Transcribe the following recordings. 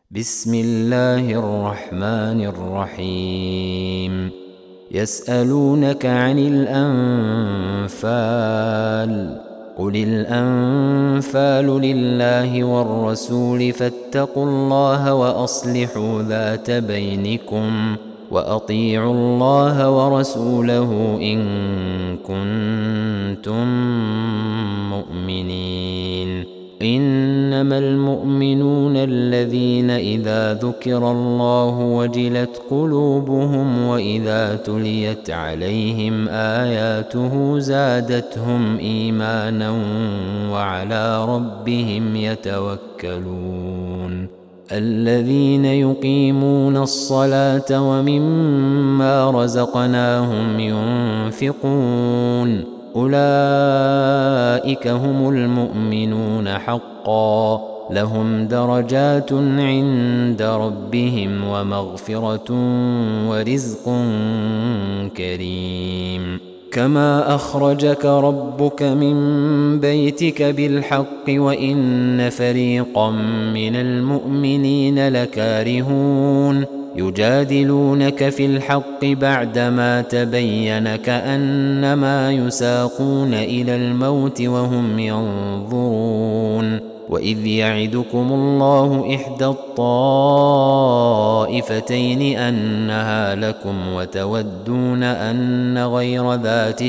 بسم الله الرحمن الرحيم. يسألونك عن الأنفال، قل الأنفال لله والرسول فاتقوا الله وأصلحوا ذات بينكم وأطيعوا الله ورسوله إن كنتم مؤمنين. إنما المؤمنون الذين إذا ذكر الله وجلت قلوبهم وإذا تليت عليهم آياته زادتهم إيمانا وعلى ربهم يتوكلون. الذين يقيمون الصلاة ومما رزقناهم ينفقون أولئك هم المؤمنون حقا، لهم درجات عند ربهم ومغفرة ورزق كريم. كما أخرجك ربك من بيتك بالحق وإن فريقا من المؤمنين لكارهون يجادلونك في الحق بعدما تبين كأنما يساقون إلى الموت وهم ينظرون. وإذ يعدكم الله إحدى الطائفتين أنها لكم وتودون أن غير ذات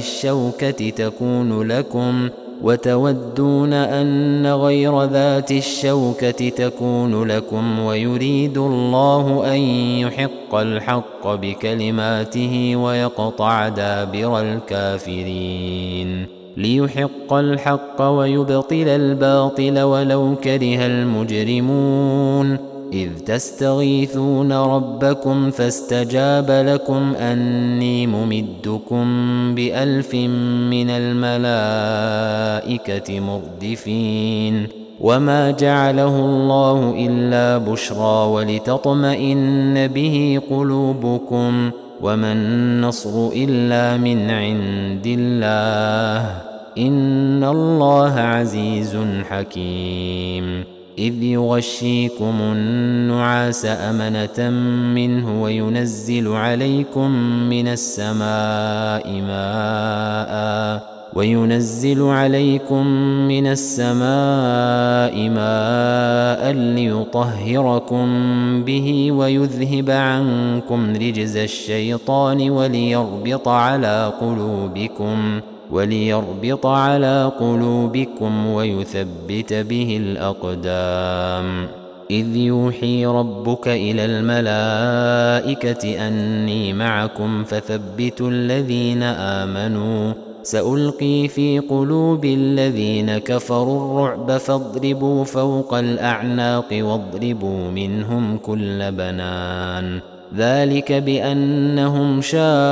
الشوكة تكون لكم ويريد الله أن يحق الحق بكلماته ويقطع دابر الكافرين، ليحق الحق ويبطل الباطل ولو كره المجرمون. إذ تستغيثون ربكم فاستجاب لكم أني ممدكم ب1000 من الملائكة مردفين. وما جعله الله إلا بشرى ولتطمئن به قلوبكم، وما النصر إلا من عند الله، إن الله عزيز حكيم. إذ يغشيكم النعاس أمنة منه وينزل عليكم من السماء ماء ليطهركم به ويذهب عنكم رجز الشيطان وليربط على قلوبكم ويثبت به الأقدام. إذ يوحي ربك إلى الملائكة أني معكم فثبتوا الذين آمنوا، سألقي في قلوب الذين كفروا الرعب فاضربوا فوق الأعناق واضربوا منهم كل بنان. ذلك بأنهم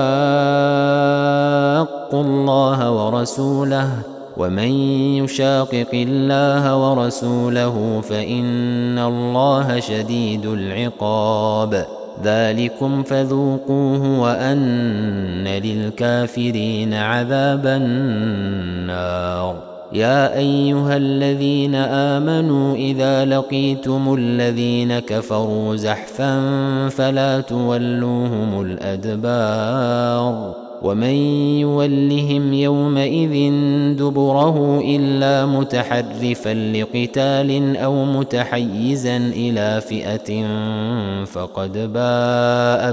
شاقوا الله ورسوله، ومن يشاقق الله ورسوله فإن الله شديد العقاب. ذلكم فذوقوه وأن للكافرين عذاب النار. يا أيها الذين آمنوا إذا لقيتم الذين كفروا زحفا فلا تولوهم الأدبار، ومن يولهم يومئذ دبره إلا متحرفا لقتال أو متحيزا إلى فئة فقد باء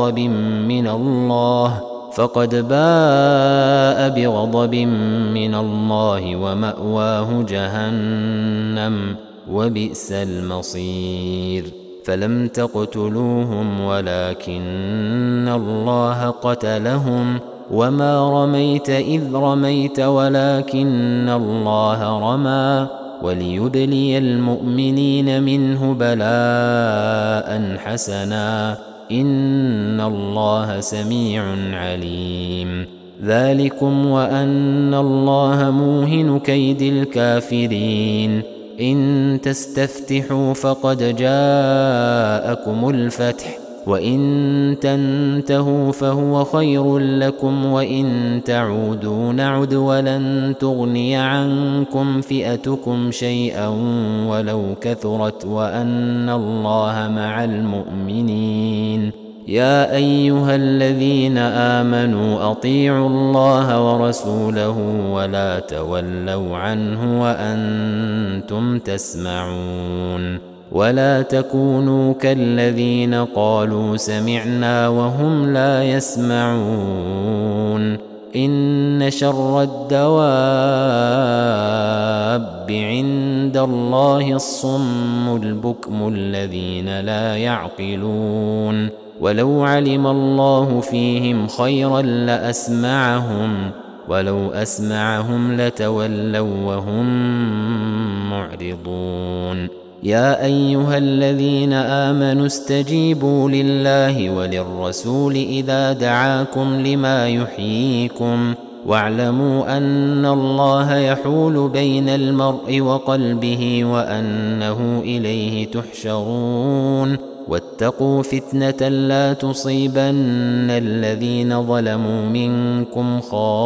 بغضب من الله ومأواه جهنم وبئس المصير. فلم تقتلوهم ولكن الله قتلهم، وما رميت إذ رميت ولكن الله رمى، وليبلي المؤمنين منه بلاء حسنا، إن الله سميع عليم. ذلكم وأن الله موهن كيد الكافرين. إن تستفتحوا فقد جاءكم الفتح وإن تنتهوا فهو خير لكم وإن تعودوا نعد ولن تغني عنكم فئتكم شيئا ولو كثرت وأن الله مع المؤمنين يا أيها الذين آمنوا أطيعوا الله ورسوله ولا تولوا عنه وأنتم تسمعون ولا تكونوا كالذين قالوا سمعنا وهم لا يسمعون إن شر الدواب عند الله الصم البكم الذين لا يعقلون ولو علم الله فيهم خيرا لأسمعهم ولو أسمعهم لتولوا وهم معرضون يا أيها الذين آمنوا استجيبوا لله وللرسول إذا دعاكم لما يحييكم واعلموا أن الله يحول بين المرء وقلبه وأنه إليه تحشرون واتقوا فتنة لا تصيبن الذين ظلموا منكم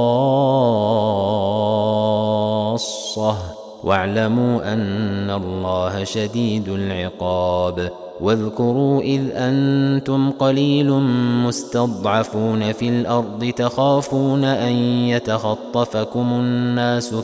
خاصة واعلموا أن الله شديد العقاب واذكروا إذ أنتم قليل مستضعفون في الأرض تخافون أن يتخطفكم الناس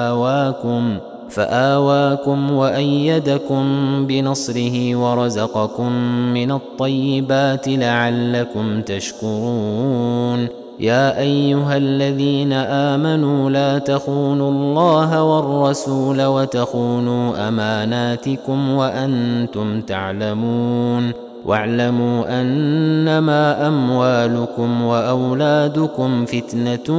فآواكم وأيدكم بنصره ورزقكم من الطيبات لعلكم تشكرون يا أيها الذين آمنوا لا تخونوا الله والرسول وتخونوا أماناتكم وأنتم تعلمون واعلموا أنما أموالكم وأولادكم فتنة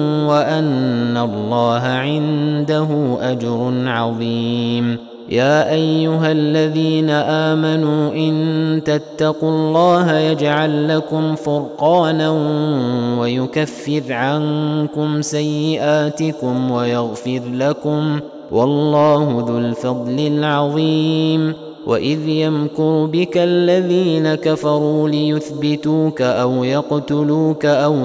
وأن الله عنده أجر عظيم يا أيها الذين آمنوا إن تتقوا الله يجعل لكم فرقانا ويكفر عنكم سيئاتكم ويغفر لكم والله ذو الفضل العظيم وإذ يمكر بك الذين كفروا ليثبتوك أو يقتلوك أو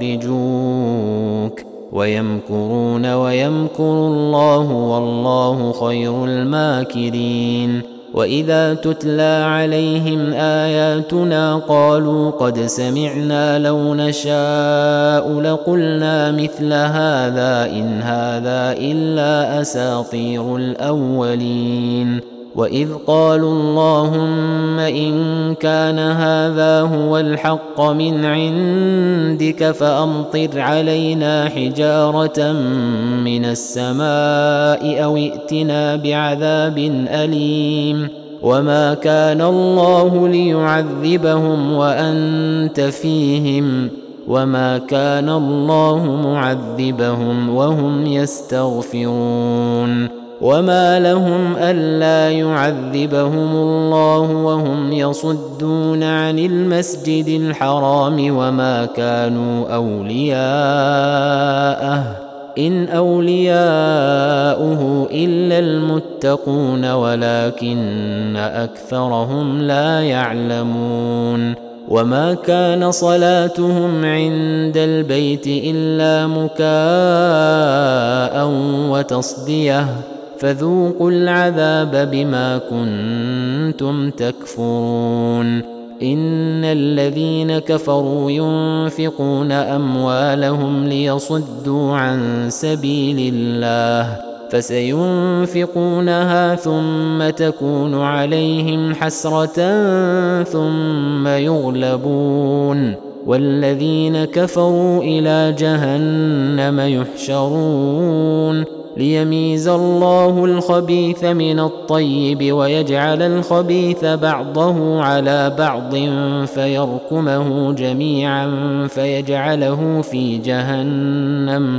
يخرجوك ويمكرون ويمكر الله والله خير الماكرين وإذا تتلى عليهم آياتنا قالوا قد سمعنا لو نشاء لقلنا مثل هذا إن هذا إلا أساطير الأولين وإذ قالوا اللهم إن كان هذا هو الحق من عندك فأمطر علينا حجارة من السماء أو ائتنا بعذاب أليم وما كان الله ليعذبهم وأنت فيهم وما كان الله معذبهم وهم يستغفرون وما لهم ألا يعذبهم الله وهم يصدون عن المسجد الحرام وما كانوا أولياءه إن أولياؤه إلا المتقون ولكن أكثرهم لا يعلمون وما كان صلاتهم عند البيت إلا مكاء وتصدية فذوقوا العذاب بما كنتم تكفرون إن الذين كفروا ينفقون أموالهم ليصدوا عن سبيل الله فسينفقونها ثم تكون عليهم حسرة ثم يغلبون والذين كفروا إلى جهنم يحشرون ليميز الله الخبيث من الطيب ويجعل الخبيث بعضه على بعض فيركمه جميعا فيجعله في جهنم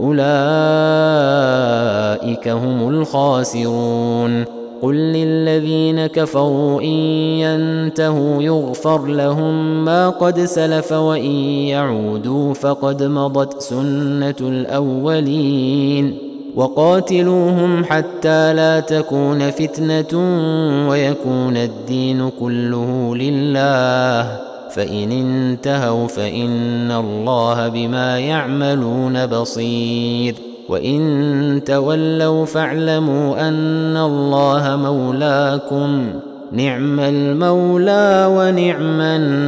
أولئك هم الخاسرون قل للذين كفروا إن ينتهوا يغفر لهم ما قد سلف وإن يعودوا فقد مضت سنة الأولين وقاتلوهم حتى لا تكون فتنة ويكون الدين كله لله، فإن انتهوا فإن الله بما يعملون بصير. وإن تولوا فاعلموا أن الله مولاكم، نعم المولى ونعم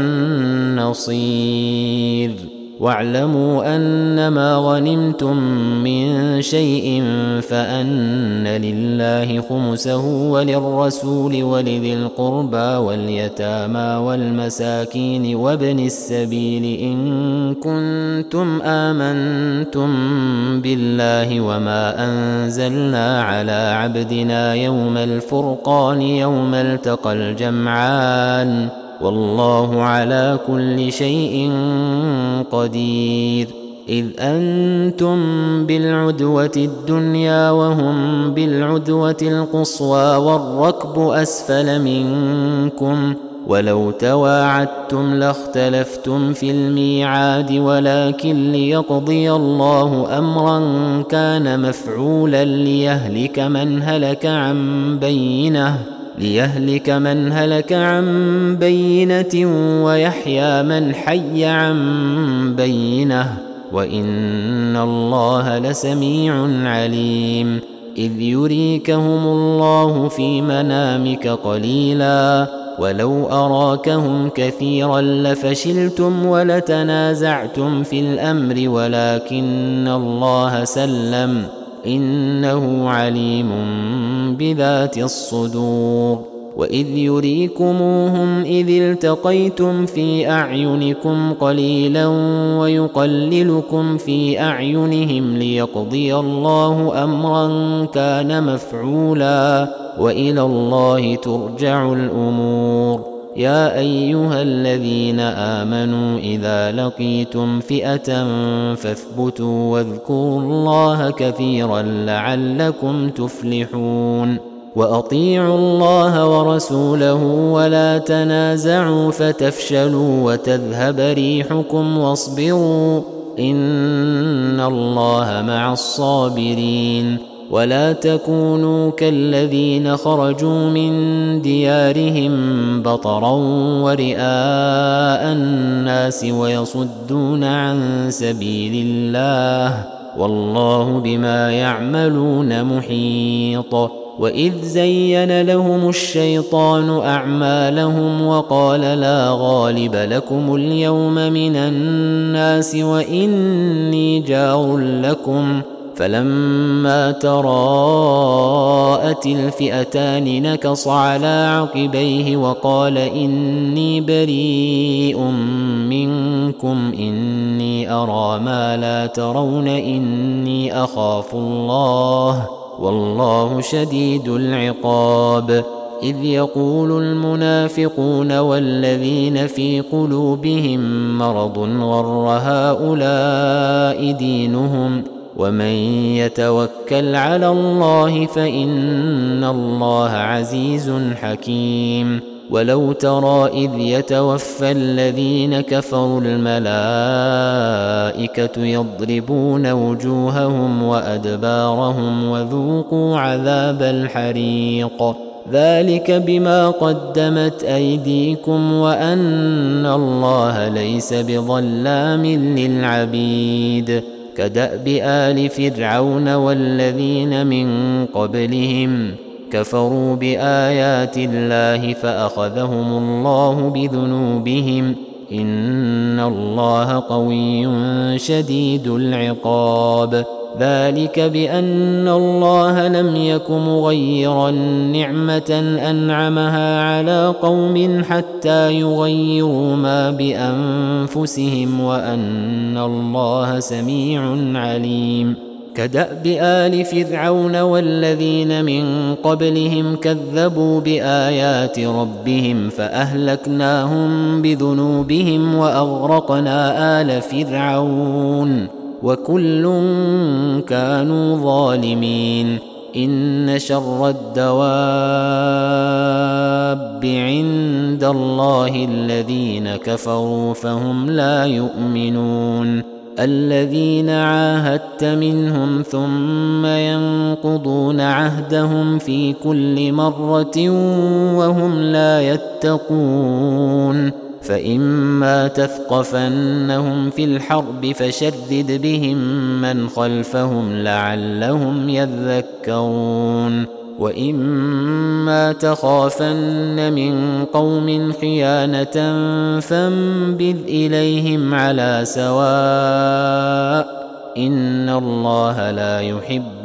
النصير. واعلموا أنما غنمتم من شيء فأن لله خمسه وللرسول ولذي القربى واليتامى والمساكين وابن السبيل إن كنتم آمنتم بالله وما أنزلنا على عبدنا يوم الفرقان يوم التقى الجمعان، والله على كل شيء قدير. إذ أنتم بالعدوة الدنيا وهم بالعدوة القصوى والركب أسفل منكم، ولو تواعدتم لاختلفتم في الميعاد، ولكن ليقضي الله أمرا كان مفعولا ليهلك من هلك عن بينة ويحيى من حي عن بينة، وإن الله لسميع عليم. إذ يريكهم الله في منامك قليلا ولو أراكهم كثيرا لفشلتم ولتنازعتم في الأمر ولكن الله سلم، إنه عليم بذات الصدور. وإذ يريكموهم إذ التقيتم في أعينكم قليلا ويقللكم في أعينهم ليقضي الله أمرا كان مفعولا، وإلى الله ترجع الأمور. يا أيها الذين آمنوا إذا لقيتم فئة فاثبتوا واذكروا الله كثيرا لعلكم تفلحون. وأطيعوا الله ورسوله ولا تنازعوا فتفشلوا وتذهب ريحكم واصبروا إن الله مع الصابرين. ولا تكونوا كالذين خرجوا من ديارهم بطرا ورئاء الناس ويصدون عن سبيل الله، والله بما يعملون محيط. وإذ زين لهم الشيطان أعمالهم وقال لا غالب لكم اليوم من الناس وإني جار لكم، فلما تراءت الفئتان نكص على عقبيه وقال إني بريء منكم إني أرى ما لا ترون إني أخاف الله والله شديد العقاب. إذ يقول المنافقون والذين في قلوبهم مرض غر هؤلاء دينهم ومن يتوكل على الله فإن الله عزيز حكيم. ولو ترى إذ يتوفى الذين كفروا الملائكة يضربون وجوههم وأدبارهم وذوقوا عذاب الحريق، ذلك بما قدمت أيديكم وأن الله ليس بظلام للعبيد. كدأب آل فرعون والذين من قبلهم كفروا بآيات الله فأخذهم الله بذنوبهم إن الله قوي شديد العقاب. ذلك بأن الله لم يك مغيرا نعمة أنعمها على قوم حتى يغيروا ما بأنفسهم وأن الله سميع عليم. كدأب آل فرعون والذين من قبلهم كذبوا بآيات ربهم فأهلكناهم بذنوبهم وأغرقنا آل فرعون وكل كانوا ظالمين. إن شر الدواب عند الله الذين كفروا فهم لا يؤمنون. الذين عاهدت منهم ثم ينقضون عهدهم في كل مرة وهم لا يتقون فإما تثقفنهم في الحرب فشدد بهم من خلفهم لعلهم يذكرون وإما تخافن من قوم خيانة فانبذ إليهم على سواء إن الله لا يحب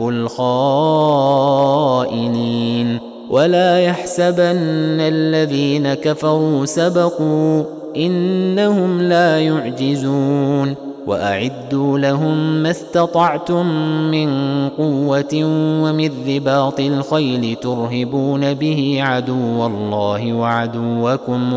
الخائنين ولا يحسبن الذين كفروا سبقوا إنهم لا يعجزون وأعدوا لهم ما استطعتم من قوة ومن رباط الخيل ترهبون به عدو الله وعدوكم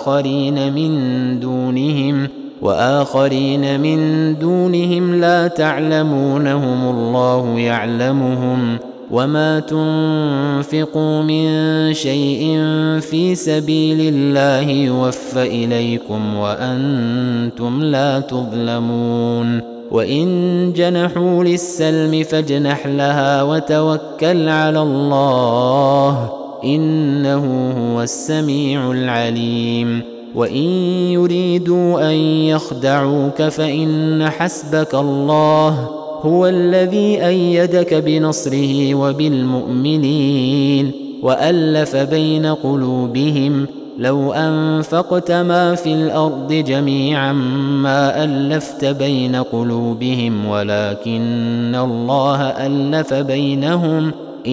وآخرين من دونهم لا تعلمونهم الله يعلمهم وما تنفقوا من شيء في سبيل الله يوفى إليكم وأنتم لا تظلمون وإن جنحوا للسلم فاجنح لها وتوكل على الله إنه هو السميع العليم وإن يريدوا أن يخدعوك فإن حسبك الله هو الذي أيدك بنصره وبالمؤمنين وألف بين قلوبهم لو أنفقت ما في الأرض جميعا ما ألفت بين قلوبهم ولكن الله ألف بينهم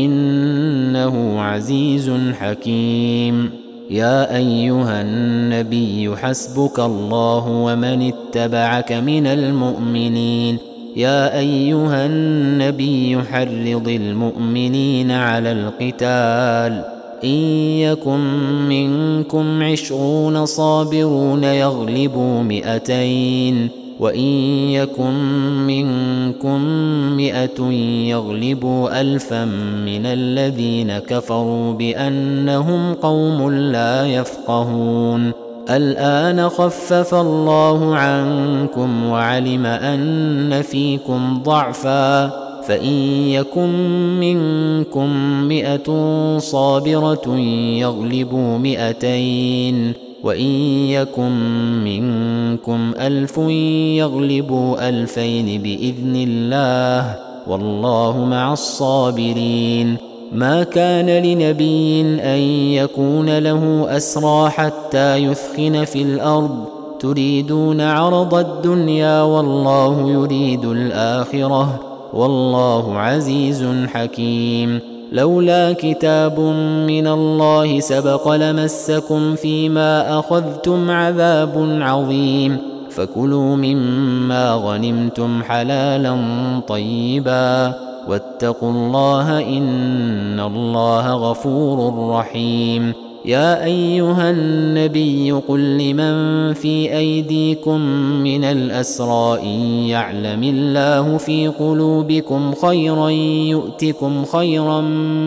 إنه عزيز حكيم يا أيها النبي حسبك الله ومن اتبعك من المؤمنين يا أيها النبي حرض المؤمنين على القتال إن يكن منكم 20 صابرون يغلبوا 200 وإن يكن منكم 100 يغلبوا 1000 من الذين كفروا بأنهم قوم لا يفقهون الآن خفف الله عنكم وعلم أن فيكم ضعفا فإن يكن منكم 100 صابرة يغلبوا 200 وإن يكن منكم 1000 يغلبوا 2000 بإذن الله والله مع الصابرين ما كان لنبي أن يكون له أسرى حتى يثخن في الأرض تريدون عرض الدنيا والله يريد الآخرة والله عزيز حكيم لولا كتاب من الله سبق لمسكم فيما أخذتم عذاب عظيم فكلوا مما غنمتم حلالا طيبا واتقوا الله إن الله غفور رحيم يا أيها النبي قل لمن في أيديكم من الأسرى إن يعلم الله في قلوبكم خيرا يؤتكم خيرا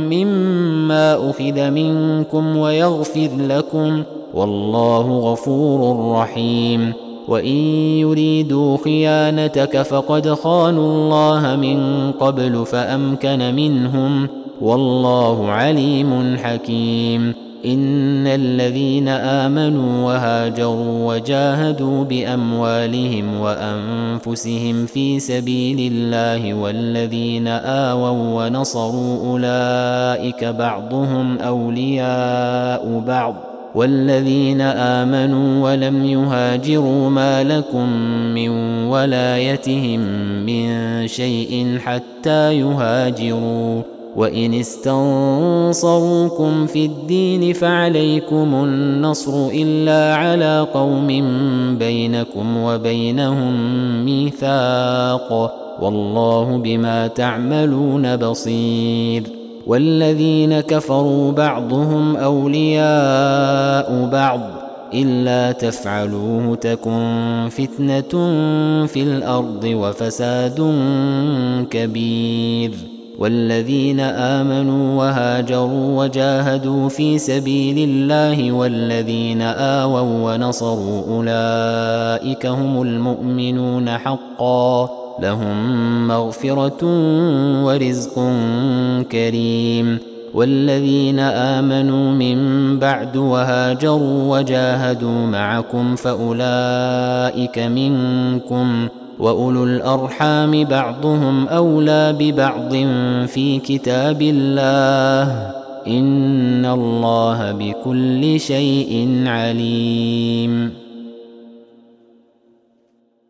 مما أخذ منكم ويغفر لكم والله غفور رحيم وإن يريدوا خيانتك فقد خانوا الله من قبل فأمكن منهم والله عليم حكيم إن الذين آمنوا وهاجروا وجاهدوا بأموالهم وأنفسهم في سبيل الله والذين آووا ونصروا أولئك بعضهم أولياء بعض والذين آمنوا ولم يهاجروا ما لكم من ولايتهم من شيء حتى يهاجروا وإن استنصروكم في الدين فعليكم النصر إلا على قوم بينكم وبينهم ميثاق والله بما تعملون بصير والذين كفروا بعضهم أولياء بعض إلا تفعلوه تكن فتنة في الأرض وفساد كبير والذين آمنوا وهاجروا وجاهدوا في سبيل الله والذين آووا ونصروا أولئك هم المؤمنون حقا لهم مغفرة ورزق كريم. والذين آمنوا من بعد وهاجروا وجاهدوا معكم فأولئك منكم وأولو الأرحام بعضهم أولى ببعض في كتاب الله إن الله بكل شيء عليم.